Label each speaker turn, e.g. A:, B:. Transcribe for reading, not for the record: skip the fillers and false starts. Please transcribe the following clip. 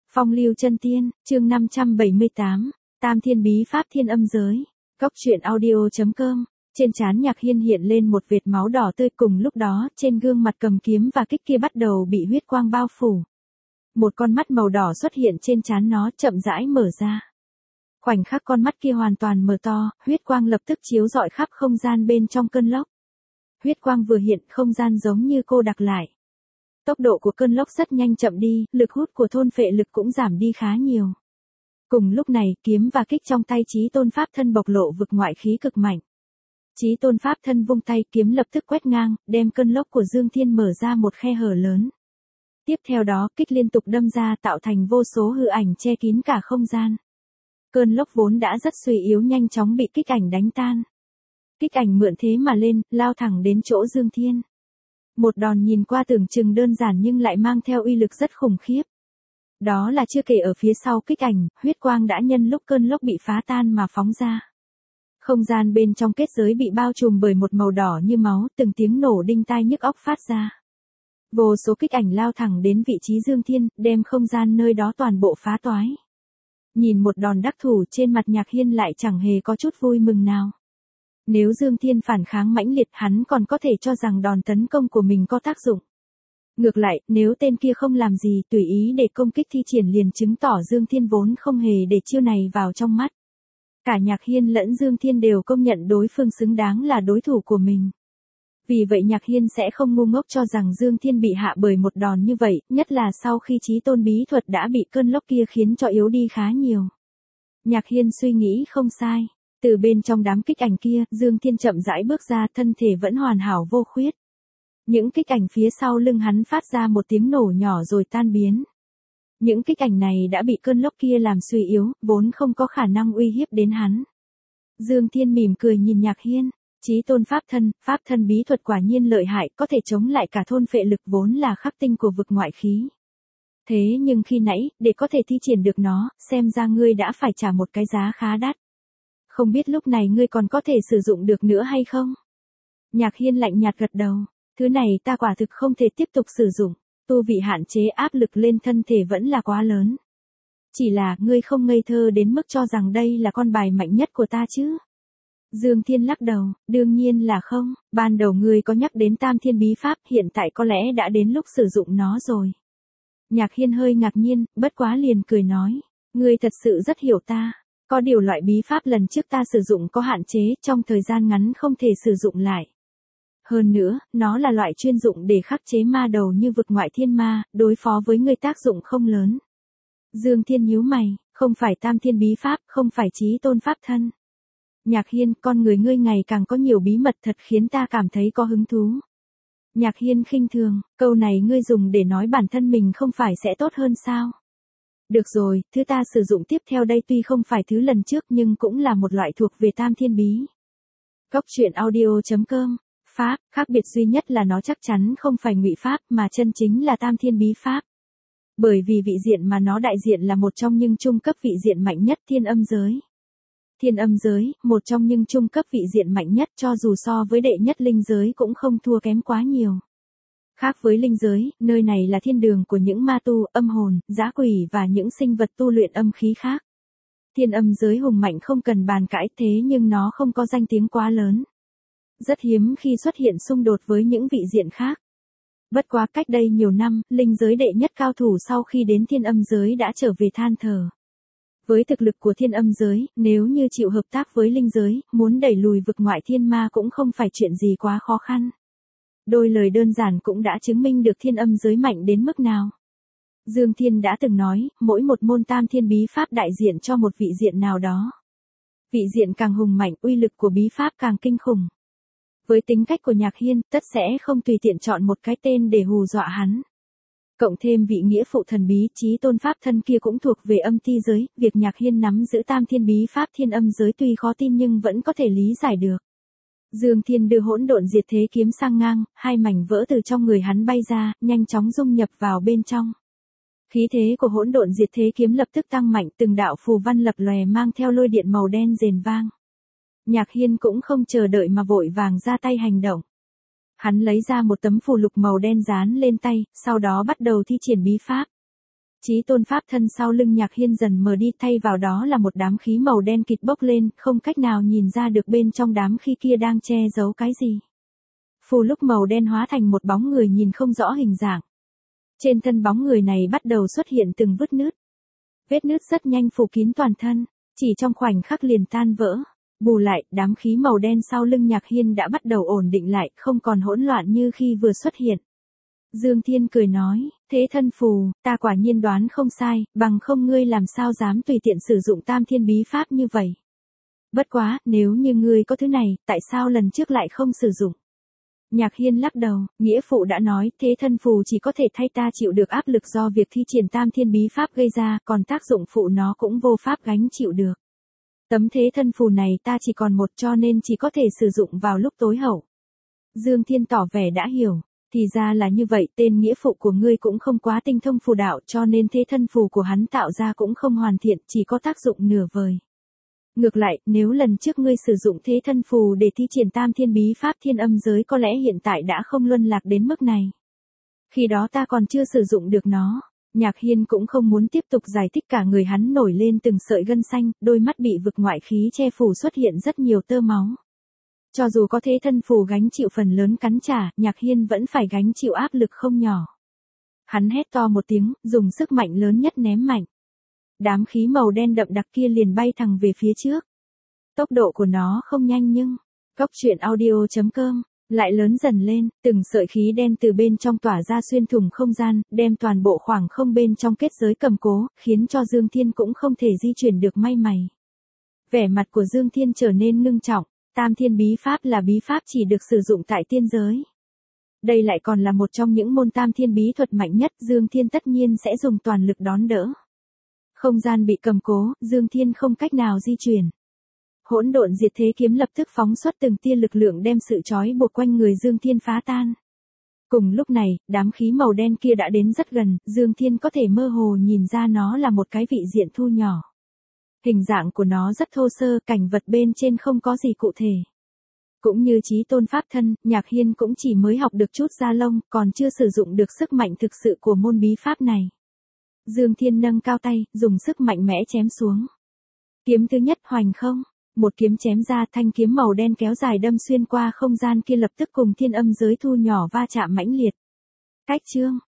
A: Phong lưu chân tiên, chương 578, Tam thiên bí pháp thiên âm giới. Góc truyện audio.com. Trên trán Nhạc Hiên hiện lên một vệt máu đỏ tươi, cùng lúc đó, trên gương mặt cầm kiếm và kích kia bắt đầu bị huyết quang bao phủ. Một con mắt màu đỏ xuất hiện trên trán nó, chậm rãi mở ra. Khoảnh khắc con mắt kia hoàn toàn mở to, huyết quang lập tức chiếu rọi khắp không gian bên trong cơn lốc. Huyết quang vừa hiện, không gian giống như cô đặc lại. Tốc độ của cơn lốc rất nhanh chậm đi, lực hút của thôn phệ lực cũng giảm đi khá nhiều. Cùng lúc này, kiếm và kích trong tay Chí Tôn Pháp Thân bộc lộ vực ngoại khí cực mạnh. Chí Tôn Pháp Thân vung tay, kiếm lập tức quét ngang, đem cơn lốc của Dương Thiên mở ra một khe hở lớn. Tiếp theo đó, kích liên tục đâm ra tạo thành vô số hư ảnh che kín cả không gian. Cơn lốc vốn đã rất suy yếu nhanh chóng bị kích ảnh đánh tan. Kích ảnh mượn thế mà lên, lao thẳng đến chỗ Dương Thiên. Một đòn nhìn qua tưởng chừng đơn giản nhưng lại mang theo uy lực rất khủng khiếp. Đó là chưa kể ở phía sau kích ảnh, huyết quang đã nhân lúc cơn lốc bị phá tan mà phóng ra. Không gian bên trong kết giới bị bao trùm bởi một màu đỏ như máu, từng tiếng nổ đinh tai nhức óc phát ra. Vô số kích ảnh lao thẳng đến vị trí Dương Thiên, đem không gian nơi đó toàn bộ phá toái. Nhìn một đòn đắc thủ, trên mặt Nhạc Hiên lại chẳng hề có chút vui mừng nào. Nếu Dương Thiên phản kháng mãnh liệt, hắn còn có thể cho rằng đòn tấn công của mình có tác dụng. Ngược lại, nếu tên kia không làm gì, tùy ý để công kích thi triển, liền chứng tỏ Dương Thiên vốn không hề để chiêu này vào trong mắt. Cả Nhạc Hiên lẫn Dương Thiên đều công nhận đối phương xứng đáng là đối thủ của mình. Vì vậy Nhạc Hiên sẽ không ngu ngốc cho rằng Dương Thiên bị hạ bởi một đòn như vậy, nhất là sau khi Chí Tôn bí thuật đã bị cơn lốc kia khiến cho yếu đi khá nhiều. Nhạc Hiên suy nghĩ không sai. Từ bên trong đám kích ảnh kia, Dương Thiên chậm rãi bước ra, thân thể vẫn hoàn hảo vô khuyết. Những kích ảnh phía sau lưng hắn phát ra một tiếng nổ nhỏ rồi tan biến. Những kích ảnh này đã bị cơn lốc kia làm suy yếu, vốn không có khả năng uy hiếp đến hắn. Dương Thiên mỉm cười nhìn Nhạc Hiên. Chí Tôn Pháp thân bí thuật quả nhiên lợi hại, có thể chống lại cả thôn phệ lực vốn là khắc tinh của vực ngoại khí. Thế nhưng khi nãy, để có thể thi triển được nó, xem ra ngươi đã phải trả một cái giá khá đắt. Không biết lúc này ngươi còn có thể sử dụng được nữa hay không? Nhạc Hiên lạnh nhạt gật đầu. Thứ này ta quả thực không thể tiếp tục sử dụng. Tu vị hạn chế, áp lực lên thân thể vẫn là quá lớn. Chỉ là, ngươi không ngây thơ đến mức cho rằng đây là con bài mạnh nhất của ta chứ? Dương Thiên lắc đầu, đương nhiên là không. Ban đầu ngươi có nhắc đến Tam thiên bí pháp, hiện tại có lẽ đã đến lúc sử dụng nó rồi. Nhạc Hiên hơi ngạc nhiên, bất quá liền cười nói. Ngươi thật sự rất hiểu ta. Có điều loại bí pháp lần trước ta sử dụng có hạn chế, trong thời gian ngắn không thể sử dụng lại. Hơn nữa, nó là loại chuyên dụng để khắc chế ma đầu như vực ngoại thiên ma, đối phó với người tác dụng không lớn. Dương Thiên nhíu mày, không phải Tam thiên bí pháp, không phải Chí Tôn Pháp Thân. Nhạc Hiên, con người ngươi ngày càng có nhiều bí mật thật khiến ta cảm thấy có hứng thú. Nhạc Hiên khinh thường, câu này ngươi dùng để nói bản thân mình không phải sẽ tốt hơn sao? Được rồi, thứ ta sử dụng tiếp theo đây tuy không phải thứ lần trước nhưng cũng là một loại thuộc về Tam thiên bí. Góc truyện audio.com. Pháp, khác biệt duy nhất là nó chắc chắn không phải ngụy pháp mà chân chính là Tam thiên bí pháp. Bởi vì vị diện mà nó đại diện là một trong những trung cấp vị diện mạnh nhất, thiên âm giới. Thiên âm giới, một trong những trung cấp vị diện mạnh nhất, cho dù so với đệ nhất linh giới cũng không thua kém quá nhiều. Khác với linh giới, nơi này là thiên đường của những ma tu, âm hồn, dã quỷ và những sinh vật tu luyện âm khí khác. Thiên âm giới hùng mạnh không cần bàn cãi, thế nhưng nó không có danh tiếng quá lớn. Rất hiếm khi xuất hiện xung đột với những vị diện khác. Bất quá cách đây nhiều năm, linh giới đệ nhất cao thủ sau khi đến thiên âm giới đã trở về than thở. Với thực lực của thiên âm giới, nếu như chịu hợp tác với linh giới, muốn đẩy lùi vực ngoại thiên ma cũng không phải chuyện gì quá khó khăn. Đôi lời đơn giản cũng đã chứng minh được thiên âm giới mạnh đến mức nào. Dương Thiên đã từng nói, mỗi một môn Tam thiên bí pháp đại diện cho một vị diện nào đó. Vị diện càng hùng mạnh, uy lực của bí pháp càng kinh khủng. Với tính cách của Nhạc Hiên, tất sẽ không tùy tiện chọn một cái tên để hù dọa hắn. Cộng thêm vị nghĩa phụ thần bí Chí Tôn Pháp Thân kia cũng thuộc về âm ti giới, việc Nhạc Hiên nắm giữ Tam thiên bí pháp thiên âm giới tuy khó tin nhưng vẫn có thể lý giải được. Dương Thiên đưa hỗn độn diệt thế kiếm sang ngang, hai mảnh vỡ từ trong người hắn bay ra, nhanh chóng dung nhập vào bên trong. Khí thế của hỗn độn diệt thế kiếm lập tức tăng mạnh, từng đạo phù văn lập lòe mang theo lôi điện màu đen rền vang. Nhạc Hiên cũng không chờ đợi mà vội vàng ra tay hành động. Hắn lấy ra một tấm phù lục màu đen dán lên tay, sau đó bắt đầu thi triển bí pháp. Chí tôn pháp thân sau lưng Nhạc Hiên dần mờ đi, thay vào đó là một đám khí màu đen kịt bốc lên, không cách nào nhìn ra được bên trong đám khí kia đang che giấu cái gì. Phù lúc màu đen hóa thành một bóng người nhìn không rõ hình dạng. Trên thân bóng người này bắt đầu xuất hiện từng vết nứt. Vết nứt rất nhanh phủ kín toàn thân, chỉ trong khoảnh khắc liền tan vỡ. Bù lại, đám khí màu đen sau lưng Nhạc Hiên đã bắt đầu ổn định lại, không còn hỗn loạn như khi vừa xuất hiện. Dương Thiên cười nói, thế thân phù, ta quả nhiên đoán không sai, bằng không ngươi làm sao dám tùy tiện sử dụng tam thiên bí pháp như vậy. Bất quá, nếu như ngươi có thứ này, tại sao lần trước lại không sử dụng? Nhạc Hiên lắc đầu, nghĩa phụ đã nói, thế thân phù chỉ có thể thay ta chịu được áp lực do việc thi triển tam thiên bí pháp gây ra, còn tác dụng phụ nó cũng vô pháp gánh chịu được. Tấm thế thân phù này ta chỉ còn một cho nên chỉ có thể sử dụng vào lúc tối hậu. Dương Thiên tỏ vẻ đã hiểu, thì ra là như vậy, tên nghĩa phụ của ngươi cũng không quá tinh thông phù đạo cho nên thế thân phù của hắn tạo ra cũng không hoàn thiện, chỉ có tác dụng nửa vời. Ngược lại, nếu lần trước ngươi sử dụng thế thân phù để thi triển tam thiên bí pháp thiên âm giới có lẽ hiện tại đã không luân lạc đến mức này. Khi đó ta còn chưa sử dụng được nó. Nhạc Hiên cũng không muốn tiếp tục giải thích, cả người hắn nổi lên từng sợi gân xanh, đôi mắt bị vực ngoại khí che phủ, xuất hiện rất nhiều tơ máu. Cho dù có thế thân phù gánh chịu phần lớn cắn trả, Nhạc Hiên vẫn phải gánh chịu áp lực không nhỏ. Hắn hét to một tiếng, dùng sức mạnh lớn nhất ném mạnh. Đám khí màu đen đậm đặc kia liền bay thẳng về phía trước. Tốc độ của nó không nhanh nhưng, Cốc Truyện Audio.com lại lớn dần lên, từng sợi khí đen từ bên trong tỏa ra xuyên thủng không gian, đem toàn bộ khoảng không bên trong kết giới cầm cố, khiến cho Dương Thiên cũng không thể di chuyển được may may. Vẻ mặt của Dương Thiên trở nên ngưng trọng, tam thiên bí pháp là bí pháp chỉ được sử dụng tại tiên giới. Đây lại còn là một trong những môn tam thiên bí thuật mạnh nhất, Dương Thiên tất nhiên sẽ dùng toàn lực đón đỡ. Không gian bị cầm cố, Dương Thiên không cách nào di chuyển. Hỗn độn diệt thế kiếm lập tức phóng xuất từng tia lực lượng đem sự trói buộc quanh người Dương Thiên phá tan. Cùng lúc này, đám khí màu đen kia đã đến rất gần, Dương Thiên có thể mơ hồ nhìn ra nó là một cái vị diện thu nhỏ. Hình dạng của nó rất thô sơ, cảnh vật bên trên không có gì cụ thể. Cũng như Chí tôn pháp thân, Nhạc Hiên cũng chỉ mới học được chút da lông, còn chưa sử dụng được sức mạnh thực sự của môn bí pháp này. Dương Thiên nâng cao tay, dùng sức mạnh mẽ chém xuống. Kiếm thứ nhất hoành không. Một kiếm chém ra, thanh kiếm màu đen kéo dài đâm xuyên qua không gian kia lập tức cùng thiên âm giới thu nhỏ va chạm mãnh liệt. Cách chương,